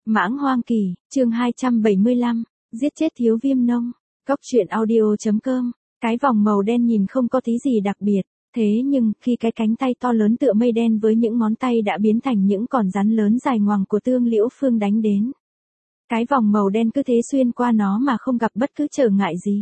Mãng Hoang Kỳ, chương 275, giết chết Thiếu Viêm Nông. Cốc truyện audio.com. Cái vòng màu đen nhìn không có tí gì đặc biệt, thế nhưng khi cái cánh tay to lớn tựa mây đen với những ngón tay đã biến thành những con rắn lớn dài ngoằng của Tương Liễu Phương đánh đến. Cái vòng màu đen cứ thế xuyên qua nó mà không gặp bất cứ trở ngại gì.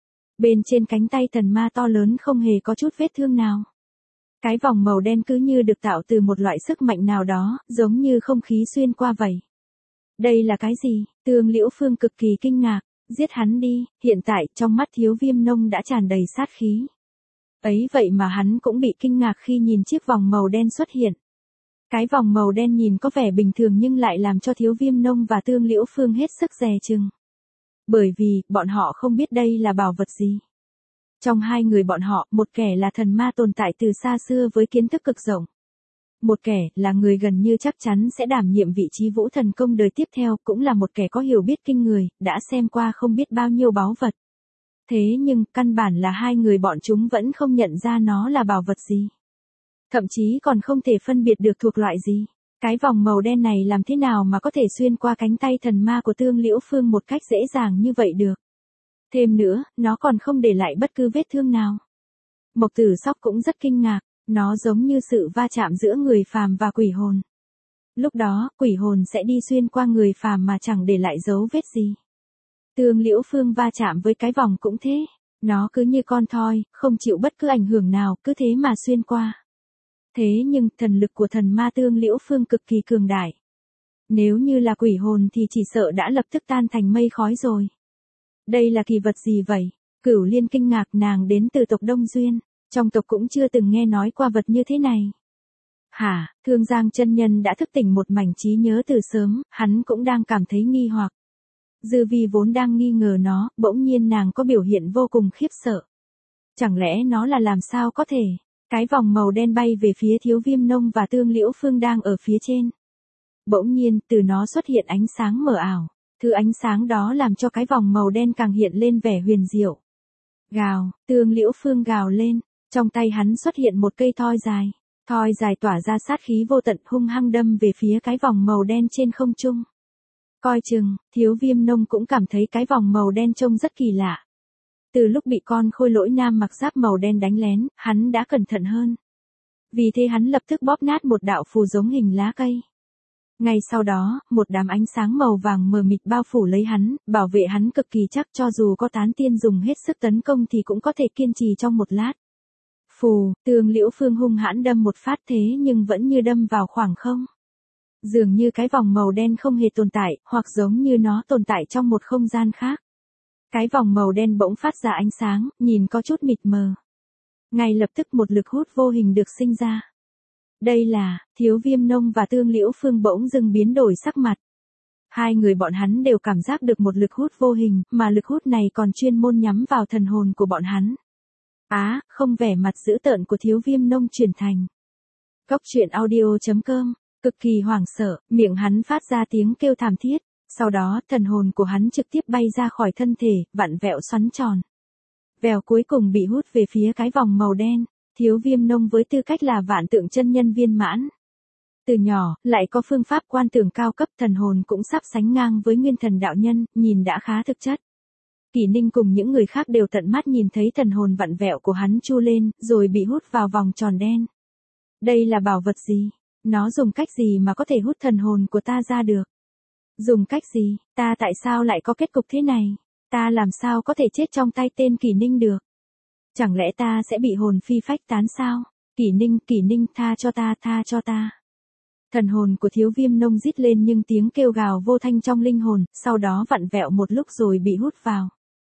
Bên trên cánh tay thần ma to lớn không hề có chút vết thương nào. Cái vòng màu đen cứ như được tạo từ một loại sức mạnh nào đó, giống như không khí xuyên qua vậy. Đây là cái gì? Tương Liễu Phương cực kỳ kinh ngạc. Giết hắn đi, hiện tại trong mắt Thiếu Viêm Nông đã tràn đầy sát khí. Ấy vậy mà hắn cũng bị kinh ngạc khi nhìn chiếc vòng màu đen xuất hiện. Cái vòng màu đen nhìn có vẻ bình thường nhưng lại làm cho Thiếu Viêm Nông và Tương Liễu Phương hết sức dè chừng. Bởi vì, bọn họ không biết đây là bảo vật gì. Trong hai người bọn họ, một kẻ là thần ma tồn tại từ xa xưa với kiến thức cực rộng. Một kẻ là người gần như chắc chắn sẽ đảm nhiệm vị trí vũ thần công đời tiếp theo, cũng là một kẻ có hiểu biết kinh người, đã xem qua không biết bao nhiêu báu vật. Thế nhưng, căn bản là hai người bọn chúng vẫn không nhận ra nó là bảo vật gì. Thậm chí còn không thể phân biệt được thuộc loại gì. Cái vòng màu đen này làm thế nào mà có thể xuyên qua cánh tay thần ma của Tương Liễu Phương một cách dễ dàng như vậy được. Thêm nữa, nó còn không để lại bất cứ vết thương nào. Mộc Tử Sóc cũng rất kinh ngạc. Nó giống như sự va chạm giữa người phàm và quỷ hồn. Lúc đó, quỷ hồn sẽ đi xuyên qua người phàm mà chẳng để lại dấu vết gì. Tương Liễu Phương va chạm với cái vòng cũng thế. Nó cứ như con thoi, không chịu bất cứ ảnh hưởng nào, cứ thế mà xuyên qua. Thế nhưng, thần lực của thần ma Tương Liễu Phương cực kỳ cường đại. Nếu như là quỷ hồn thì chỉ sợ đã lập tức tan thành mây khói rồi. Đây là kỳ vật gì vậy? Cửu Liên kinh ngạc, nàng đến từ tộc Đông Duyên. Trong tộc cũng chưa từng nghe nói qua vật như thế này. Hả, Thương Giang chân nhân đã thức tỉnh một mảnh trí nhớ từ sớm, hắn cũng đang cảm thấy nghi hoặc. Dư Vi vốn đang nghi ngờ nó, bỗng nhiên nàng có biểu hiện vô cùng khiếp sợ. Chẳng lẽ nó là làm sao có thể? Cái vòng màu đen bay về phía Thiếu Viêm Nông và Tương Liễu Phương đang ở phía trên. Bỗng nhiên, từ nó xuất hiện ánh sáng mờ ảo. Thứ ánh sáng đó làm cho cái vòng màu đen càng hiện lên vẻ huyền diệu. Gào, Tương Liễu Phương gào lên. Trong tay hắn xuất hiện một cây thoi dài tỏa ra sát khí vô tận hung hăng đâm về phía cái vòng màu đen trên không trung. Coi chừng, Thiếu Viêm Nông cũng cảm thấy cái vòng màu đen trông rất kỳ lạ. Từ lúc bị con khôi lỗi nam mặc giáp màu đen đánh lén, hắn đã cẩn thận hơn. Vì thế hắn lập tức bóp nát một đạo phù giống hình lá cây. Ngay sau đó, một đám ánh sáng màu vàng mờ mịt bao phủ lấy hắn, bảo vệ hắn cực kỳ chắc cho dù có tán tiên dùng hết sức tấn công thì cũng có thể kiên trì trong một lát. Phù, Tương Liễu Phương hung hãn đâm một phát thế nhưng vẫn như đâm vào khoảng không. Dường như cái vòng màu đen không hề tồn tại, hoặc giống như nó tồn tại trong một không gian khác. Cái vòng màu đen bỗng phát ra ánh sáng, nhìn có chút mịt mờ. Ngay lập tức một lực hút vô hình được sinh ra. Đây là, Thiếu Viêm Nông và Tương Liễu Phương bỗng dưng biến đổi sắc mặt. Hai người bọn hắn đều cảm giác được một lực hút vô hình, mà lực hút này còn chuyên môn nhắm vào thần hồn của bọn hắn. Không, vẻ mặt dữ tợn của Thiếu Viêm Nông chuyển thành. Cốc truyện audio.com, cực kỳ hoảng sợ, miệng hắn phát ra tiếng kêu thảm thiết, sau đó thần hồn của hắn trực tiếp bay ra khỏi thân thể, vặn vẹo xoắn tròn. Vèo cuối cùng bị hút về phía cái vòng màu đen, Thiếu Viêm Nông với tư cách là vạn tượng chân nhân viên mãn. Từ nhỏ, lại có phương pháp quan tưởng cao cấp, thần hồn cũng sắp sánh ngang với nguyên thần đạo nhân, nhìn đã khá thực chất. Kỷ Ninh cùng những người khác đều tận mắt nhìn thấy thần hồn vặn vẹo của hắn chu lên, rồi bị hút vào vòng tròn đen. Đây là bảo vật gì? Nó dùng cách gì mà có thể hút thần hồn của ta ra được? Dùng cách gì? Ta tại sao lại có kết cục thế này? Ta làm sao có thể chết trong tay tên Kỷ Ninh được? Chẳng lẽ ta sẽ bị hồn phi phách tán sao? Kỷ Ninh, tha cho ta. Thần hồn của Thiếu Viêm Nông rít lên nhưng tiếng kêu gào vô thanh trong linh hồn, sau đó vặn vẹo một lúc rồi bị hút vào.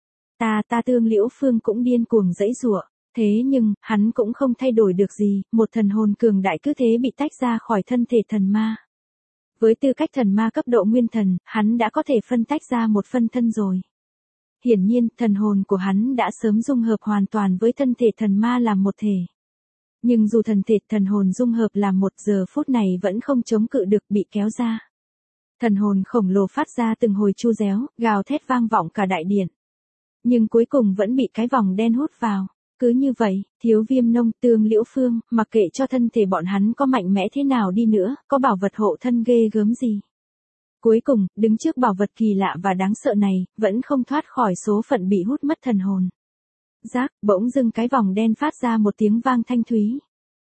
Tương Liễu Phương cũng điên cuồng giãy giụa, thế nhưng, hắn cũng không thay đổi được gì, một thần hồn cường đại cứ thế bị tách ra khỏi thân thể thần ma. Với tư cách thần ma cấp độ nguyên thần, hắn đã có thể phân tách ra một phân thân rồi. Hiển nhiên, thần hồn của hắn đã sớm dung hợp hoàn toàn với thân thể thần ma làm một thể. Nhưng dù thần thể thần hồn dung hợp làm một giờ phút này vẫn không chống cự được bị kéo ra. Thần hồn khổng lồ phát ra từng hồi chu réo, gào thét vang vọng cả đại điện. Nhưng cuối cùng vẫn bị cái vòng đen hút vào. Cứ như vậy, Thiếu Viêm Nông, Tương Liễu Phương, mặc kệ cho thân thể bọn hắn có mạnh mẽ thế nào đi nữa, có bảo vật hộ thân ghê gớm gì. Cuối cùng, đứng trước bảo vật kỳ lạ và đáng sợ này, vẫn không thoát khỏi số phận bị hút mất thần hồn. Rác, bỗng dưng cái vòng đen phát ra một tiếng vang thanh thúy.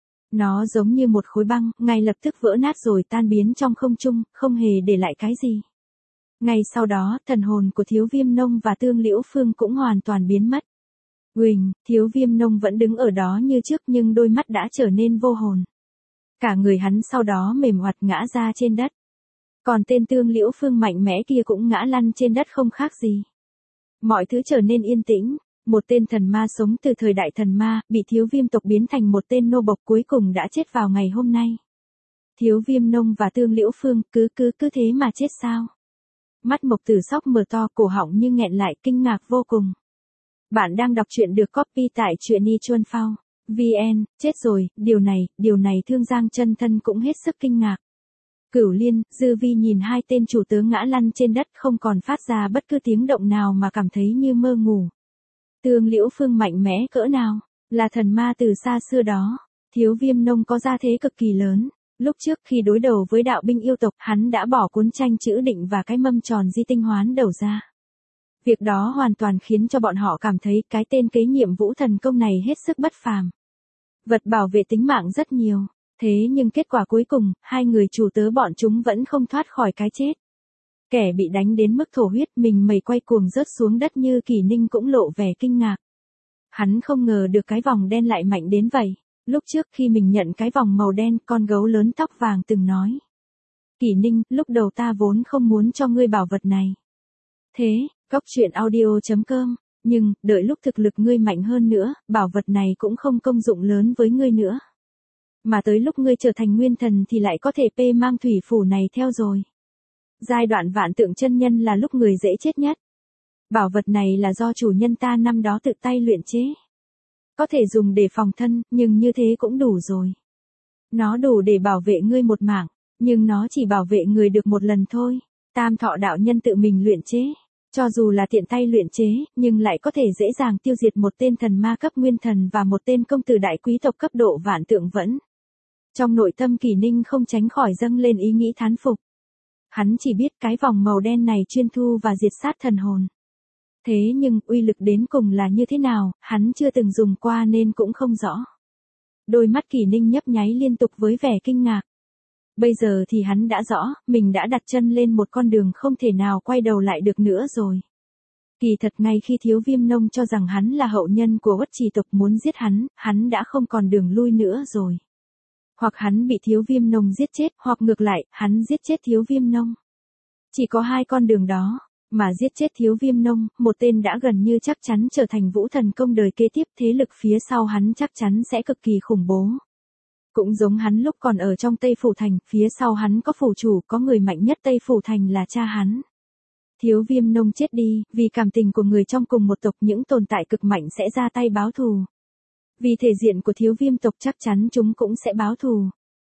Nó giống như một khối băng, ngay lập tức vỡ nát rồi tan biến trong không trung, không hề để lại cái gì. Ngay sau đó, thần hồn của Thiếu Viêm Nông và Tương Liễu Phương cũng hoàn toàn biến mất. Huỳnh, Thiếu Viêm Nông vẫn đứng ở đó như trước nhưng đôi mắt đã trở nên vô hồn. Cả người hắn sau đó mềm oặt ngã ra trên đất. Còn tên Tương Liễu Phương mạnh mẽ kia cũng ngã lăn trên đất không khác gì. Mọi thứ trở nên yên tĩnh. Một tên thần ma sống từ thời đại thần ma, bị Thiếu Viêm tộc biến thành một tên nô bộc cuối cùng đã chết vào ngày hôm nay. Thiếu Viêm Nông và Tương Liễu Phương cứ thế mà chết sao? Mắt Mộc Tử Sóc mở to, cổ họng như nghẹn lại, kinh ngạc vô cùng. Bạn đang đọc truyện được copy tại truyện.ichuanphao. VN, chết rồi, điều này Thương Giang chân thân cũng hết sức kinh ngạc. Cửu Liên, Dư Vi nhìn hai tên chủ tớ ngã lăn trên đất không còn phát ra bất cứ tiếng động nào mà cảm thấy như mơ ngủ. Tương Liễu Phương mạnh mẽ cỡ nào, là thần ma từ xa xưa đó. Thiếu Viêm Nông có gia thế cực kỳ lớn. Lúc trước khi đối đầu với đạo binh yêu tộc, hắn đã bỏ cuốn tranh chữ định và cái mâm tròn di tinh hoán đầu ra. Việc đó hoàn toàn khiến cho bọn họ cảm thấy cái tên kế nhiệm Vũ Thần Công này hết sức bất phàm. Vật bảo vệ tính mạng rất nhiều, thế nhưng kết quả cuối cùng, hai người chủ tớ bọn chúng vẫn không thoát khỏi cái chết. Kẻ bị đánh đến mức thổ huyết mình mẩy quay cuồng rớt xuống đất như Kỷ Ninh cũng lộ vẻ kinh ngạc. Hắn không ngờ được cái vòng đen lại mạnh đến vậy. Lúc trước khi mình nhận cái vòng màu đen, con gấu lớn tóc vàng từng nói. Kỷ Ninh, lúc đầu ta vốn không muốn cho ngươi bảo vật này. Thế, Cóc Truyện Audio.com, nhưng, đợi lúc thực lực ngươi mạnh hơn nữa, bảo vật này cũng không công dụng lớn với ngươi nữa. Mà tới lúc ngươi trở thành nguyên thần thì lại có thể mang thủy phủ này theo rồi. Giai đoạn vạn tượng chân nhân là lúc người dễ chết nhất. Bảo vật này là do chủ nhân ta năm đó tự tay luyện chế. Có thể dùng để phòng thân, nhưng như thế cũng đủ rồi. Nó đủ để bảo vệ ngươi một mạng, nhưng nó chỉ bảo vệ người được một lần thôi. Tam Thọ đạo nhân tự mình luyện chế. Cho dù là tiện tay luyện chế, nhưng lại có thể dễ dàng tiêu diệt một tên thần ma cấp nguyên thần và một tên công tử đại quý tộc cấp độ vạn tượng vẫn. Trong nội tâm Kỷ Ninh không tránh khỏi dâng lên ý nghĩ thán phục. Hắn chỉ biết cái vòng màu đen này chuyên thu và diệt sát thần hồn. Thế nhưng, uy lực đến cùng là như thế nào, hắn chưa từng dùng qua nên cũng không rõ. Đôi mắt Kỷ Ninh nhấp nháy liên tục với vẻ kinh ngạc. Bây giờ thì hắn đã rõ, mình đã đặt chân lên một con đường không thể nào quay đầu lại được nữa rồi. Kỳ thật ngay khi Thiếu Viêm Nông cho rằng hắn là hậu nhân của Uất Trì tộc muốn giết hắn đã không còn đường lui nữa rồi. Hoặc hắn bị Thiếu Viêm Nông giết chết, hoặc ngược lại, hắn giết chết Thiếu Viêm Nông. Chỉ có hai con đường đó, mà giết chết Thiếu Viêm Nông, một tên đã gần như chắc chắn trở thành Vũ Thần Công đời kế tiếp, thế lực phía sau hắn chắc chắn sẽ cực kỳ khủng bố. Cũng giống hắn lúc còn ở trong Tây Phủ Thành, phía sau hắn có phủ chủ, có người mạnh nhất Tây Phủ Thành là cha hắn. Thiếu Viêm Nông chết đi, vì cảm tình của người trong cùng một tộc, những tồn tại cực mạnh sẽ ra tay báo thù. Vì thể diện của Thiếu Viêm tộc chắc chắn chúng cũng sẽ báo thù.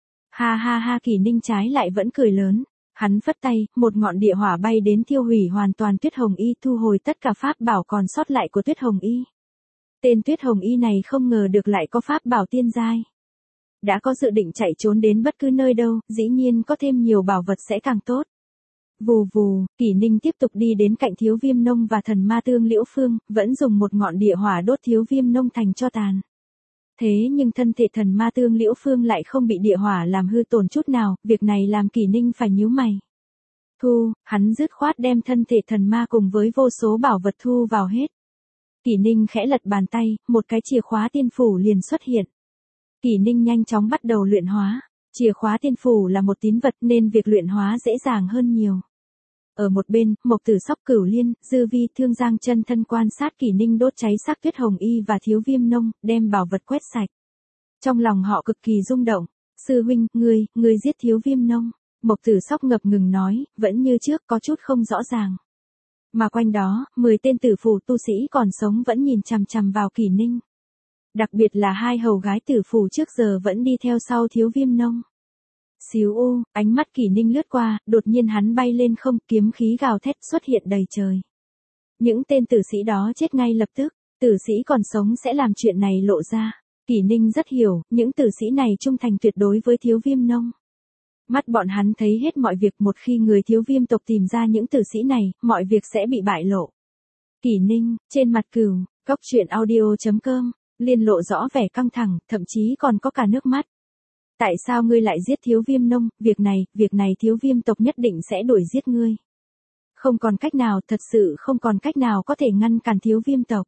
Ha ha ha, Kỷ Ninh trái lại vẫn cười lớn. Hắn phất tay, một ngọn địa hỏa bay đến thiêu hủy hoàn toàn Tuyết Hồng Y, thu hồi tất cả pháp bảo còn sót lại của Tuyết Hồng Y. Tên Tuyết Hồng Y này không ngờ được lại có pháp bảo tiên giai. Đã có dự định chạy trốn đến bất cứ nơi đâu, dĩ nhiên có thêm nhiều bảo vật sẽ càng tốt. Vù vù, Kỷ Ninh tiếp tục đi đến cạnh Thiếu Viêm Nông và thần ma Tương Liễu Phương, vẫn dùng một ngọn địa hỏa đốt Thiếu Viêm Nông thành tro tàn. Thế nhưng thân thể thần ma Tương Liễu Phương lại không bị địa hỏa làm hư tổn chút nào, việc này làm Kỷ Ninh phải nhíu mày. Hắn dứt khoát đem thân thể thần ma cùng với vô số bảo vật thu vào hết. Kỷ Ninh khẽ lật bàn tay, một cái chìa khóa tiên phủ liền xuất hiện. Kỷ Ninh nhanh chóng bắt đầu luyện hóa. Chìa khóa tiên phủ là một tín vật nên việc luyện hóa dễ dàng hơn nhiều. Ở một bên, Mộc Tử Sóc, Cửu Liên, Dư Vi, Thương Giang chân thân quan sát Kỷ Ninh đốt cháy xác Tuyết Hồng Y và Thiếu Viêm Nông, đem bảo vật quét sạch. Trong lòng họ cực kỳ rung động. Sư huynh, ngươi giết Thiếu Viêm Nông. Mộc Tử Sóc ngập ngừng nói, vẫn như trước có chút không rõ ràng. Mà quanh đó, 10 tên tử phủ tu sĩ còn sống vẫn nhìn chằm chằm vào Kỷ Ninh. Đặc biệt là hai hầu gái tử phủ trước giờ vẫn đi theo sau Thiếu Viêm Nông. Xíu u, ánh mắt Kỷ Ninh lướt qua, đột nhiên hắn bay lên không, kiếm khí gào thét xuất hiện đầy trời. Những tên tử sĩ đó chết ngay lập tức, tử sĩ còn sống sẽ làm chuyện này lộ ra. Kỷ Ninh rất hiểu, những tử sĩ này trung thành tuyệt đối với Thiếu Viêm Nông. Mắt bọn hắn thấy hết mọi việc, một khi người thiếu viêm tộc tìm ra những tử sĩ này, mọi việc sẽ bị bại lộ. Kỷ Ninh, trên mặt Cửu, Cốc Truyện Audio.com, Liên lộ rõ vẻ căng thẳng, thậm chí còn có cả nước mắt. Tại sao ngươi lại giết thiếu viêm nông, việc này thiếu viêm tộc nhất định sẽ đuổi giết ngươi. Không còn cách nào, thật sự không còn cách nào có thể ngăn cản thiếu viêm tộc.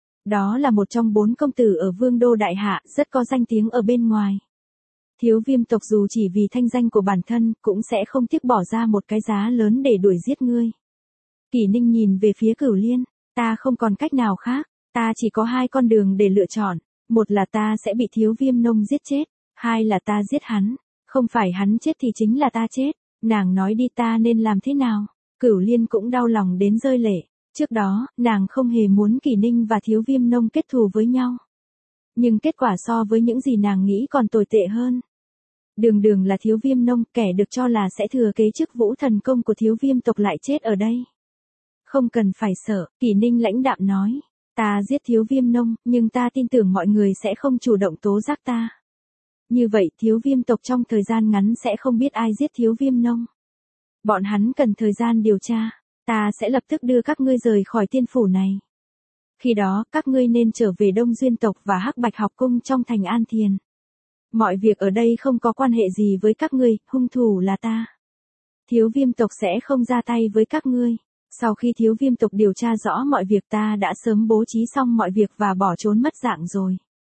Đó là một trong 4 công tử ở Vương đô Đại Hạ, rất có danh tiếng ở bên ngoài. Thiếu viêm tộc dù chỉ vì thanh danh của bản thân, cũng sẽ không tiếc bỏ ra một cái giá lớn để đuổi giết ngươi. Kỷ Ninh nhìn về phía Cửu Liên, ta không còn cách nào khác, ta chỉ có 2 con đường để lựa chọn, một là ta sẽ bị thiếu viêm nông giết chết, 2 là ta giết hắn, không phải hắn chết thì chính là ta chết, nàng nói đi ta nên làm thế nào. Cửu Liên cũng đau lòng đến rơi lệ, trước đó, nàng không hề muốn Kỷ Ninh và thiếu viêm nông kết thù với nhau. Nhưng kết quả so với những gì nàng nghĩ còn tồi tệ hơn. Đường là thiếu viêm nông, kẻ được cho là sẽ thừa kế chức vũ thần công của thiếu viêm tộc lại chết ở đây. Không cần phải sợ, Kỷ Ninh lãnh đạm nói, ta giết thiếu viêm nông, nhưng ta tin tưởng mọi người sẽ không chủ động tố giác ta. Như vậy thiếu viêm tộc trong thời gian ngắn sẽ không biết ai giết thiếu viêm nông. Bọn hắn cần thời gian điều tra, ta sẽ lập tức đưa các ngươi rời khỏi tiên phủ này. Khi đó, các ngươi nên trở về Đông Duyên tộc và Hắc Bạch học cung trong thành An Thiền. Mọi việc ở đây không có quan hệ gì với các ngươi, hung thủ là ta. Thiếu viêm tộc sẽ không ra tay với các ngươi. Sau khi thiếu viêm tộc điều tra rõ mọi việc ta đã sớm bố trí xong mọi việc và bỏ trốn mất dạng rồi.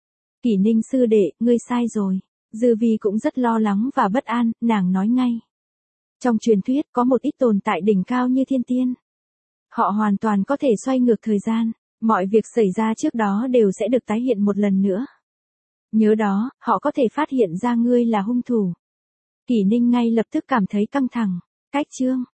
Kỷ Ninh sư đệ, ngươi sai rồi. Dư Vi cũng rất lo lắng và bất an, nàng nói ngay. Trong truyền thuyết có một ít tồn tại đỉnh cao như thiên tiên. Họ hoàn toàn có thể xoay ngược thời gian, mọi việc xảy ra trước đó đều sẽ được tái hiện một lần nữa. Nhớ đó, họ có thể phát hiện ra ngươi là hung thủ. Kỷ Ninh ngay lập tức cảm thấy căng thẳng. Cách chương